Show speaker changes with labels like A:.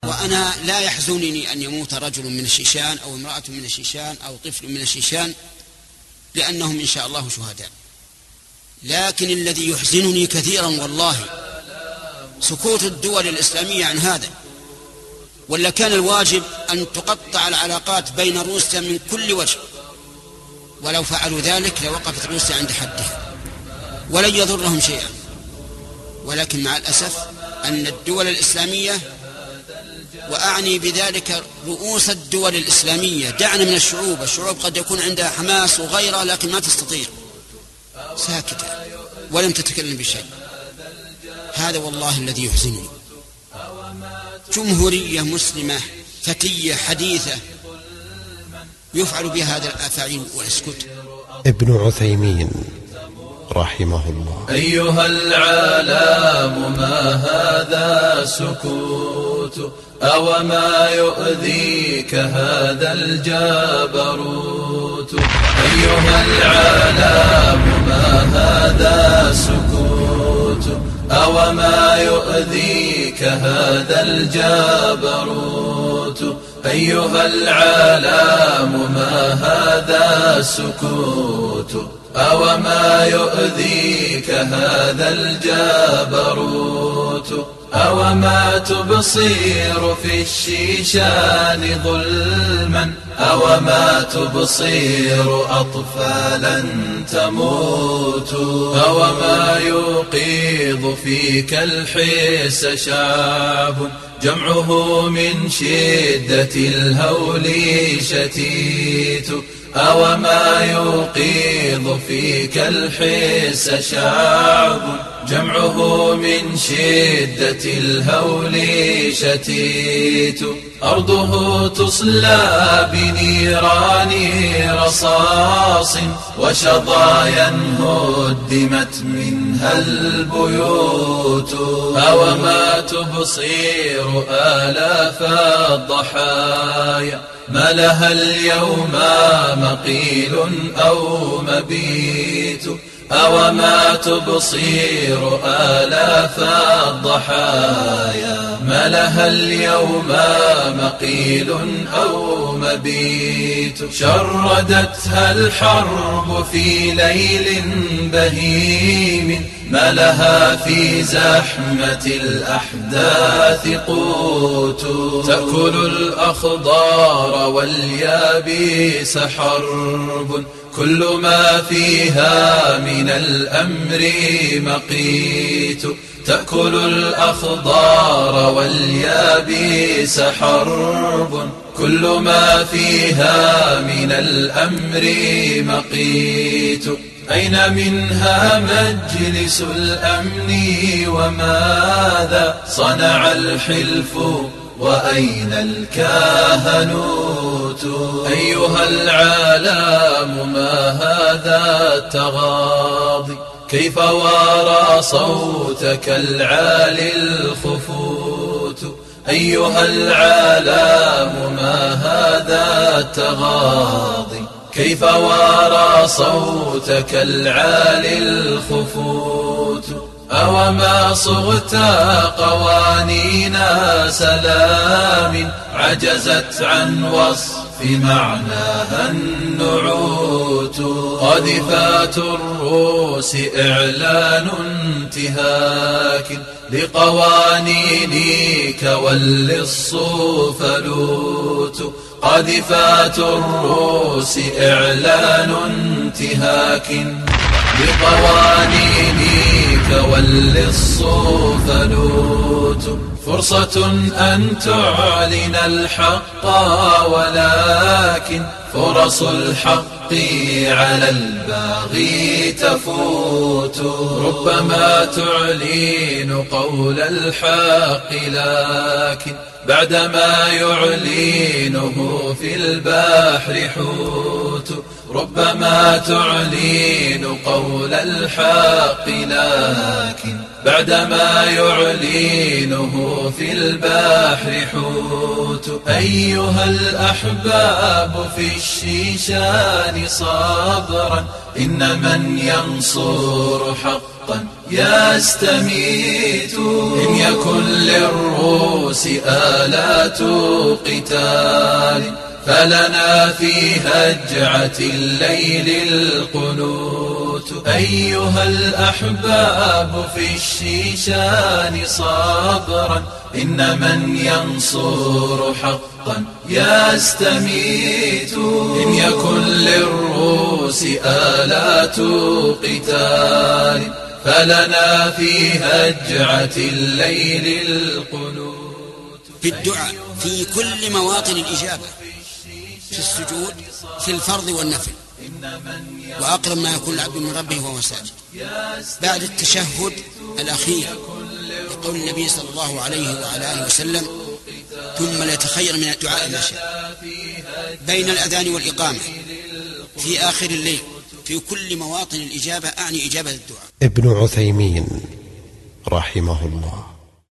A: وأنا لا يحزنني أن يموت رجل من الشيشان أو امرأة من الشيشان أو طفل من الشيشان، لأنهم إن شاء الله شهداء. لكن الذي يحزنني كثيرا والله سكوت الدول الإسلامية عن هذا، ولا كان الواجب أن تقطع العلاقات بين روسيا من كل وجه، ولو فعلوا ذلك لوقفت روسيا عند حدها ولن يضرهم شيئا. ولكن مع الأسف أن الدول الإسلامية، وأعني بذلك رؤوس الدول الإسلامية، دعنا من الشعوب قد يكون عندها حماس وغيره لكن ما تستطيع، ساكتة ولم تتكلم بشيء. هذا والله الذي يحزنني. جمهورية مسلمة فتية حديثة يفعل بها هذا الأفاعيل ويسكت.
B: ابن عثيمين رحمه الله:
C: أيها العالم ما هذا سكوت، أو ما يؤذيك هذا الجبروت. أيها العالم ما هذا سكوت، أو ما يؤذيك هذا الجبروت. أيها العالم ما هذا سكوت، أو ما يؤذيك هذا الجبروت. أو ما تبصير في الشيشان ظلما، أو ما تبصير أطفالا تموت. أو ما يوقظ فيك الحس شعب جمعه من شدة الهول شتيت. أو ما يوقظ فيك الحس شعب جمعه من شدة الهول شتيت. أرضه تصلى بنيران رصاص، وشظايا هدمت منها البيوت. أو ما تبصير آلاف الضحايا ما لها اليوم مقيل أو مبيت. أو ما تبصير آلاف الضحايا ما لها اليوم مقيل أو مبيت. شردتها الحرب في ليل بهيم ما لها في زحمة الأحداث قوت. تأكل الأخضار واليابس حرب كل ما فيها من الأمر مقيت. تأكل الأخضار واليابس حرب كل ما فيها من الأمر مقيت. أين منها مجلس الأمن وماذا صنع الحلف وأين الكهنوت. أيها العالم ما هذا التغاضي، كيف وارى صوتك العالي الخفوت. أيها العالم ما هذا التغاضي، كيف وارى صوتك العالي الخفوت. أو ما صغت قوانين سلام عجزت عن وصف معناها النعوت. قاذفات الروس إعلان انتهاك لقوانينك واللص فلوت. قاذفات الروس إعلان انتهاك بقوانينك واللص فلوت. فرصة أن تعلن الحق ولكن فرص الحق على الباغي تفوت. ربما تعلن قول الحق لكن بعدما يعلنه في البحر حوت. ربما تعلن قول الحق لكن بعدما يعلنه في البحر حوت. أيها الأحباب في الشيشان صبرا، إن من ينصر حق حقا يستميت. إن يكن للروس آلات قتال فلنا في هجعة الليل القنوت. أيها الأحباب في الشيشان صبرا، إن من ينصر حقا يستميت. إن يكن للروس آلات قتال فلنا في هجعة الليل القنوت.
A: في الدعاء في كل مواطن الإجابة، في السجود، في الفرض والنفل، وأقرب ما يكون العبد من ربه وهو ساجد. بعد التشهد الأخير يقول النبي صلى الله عليه وعلى آله وسلم: ثم ليتخير من الدعاء ما شاء. بين الأذان والإقامة، في آخر الليل، في كل مواطن الإجابة، أعني إجابة الدعاء.
B: ابن عثيمين رحمه الله.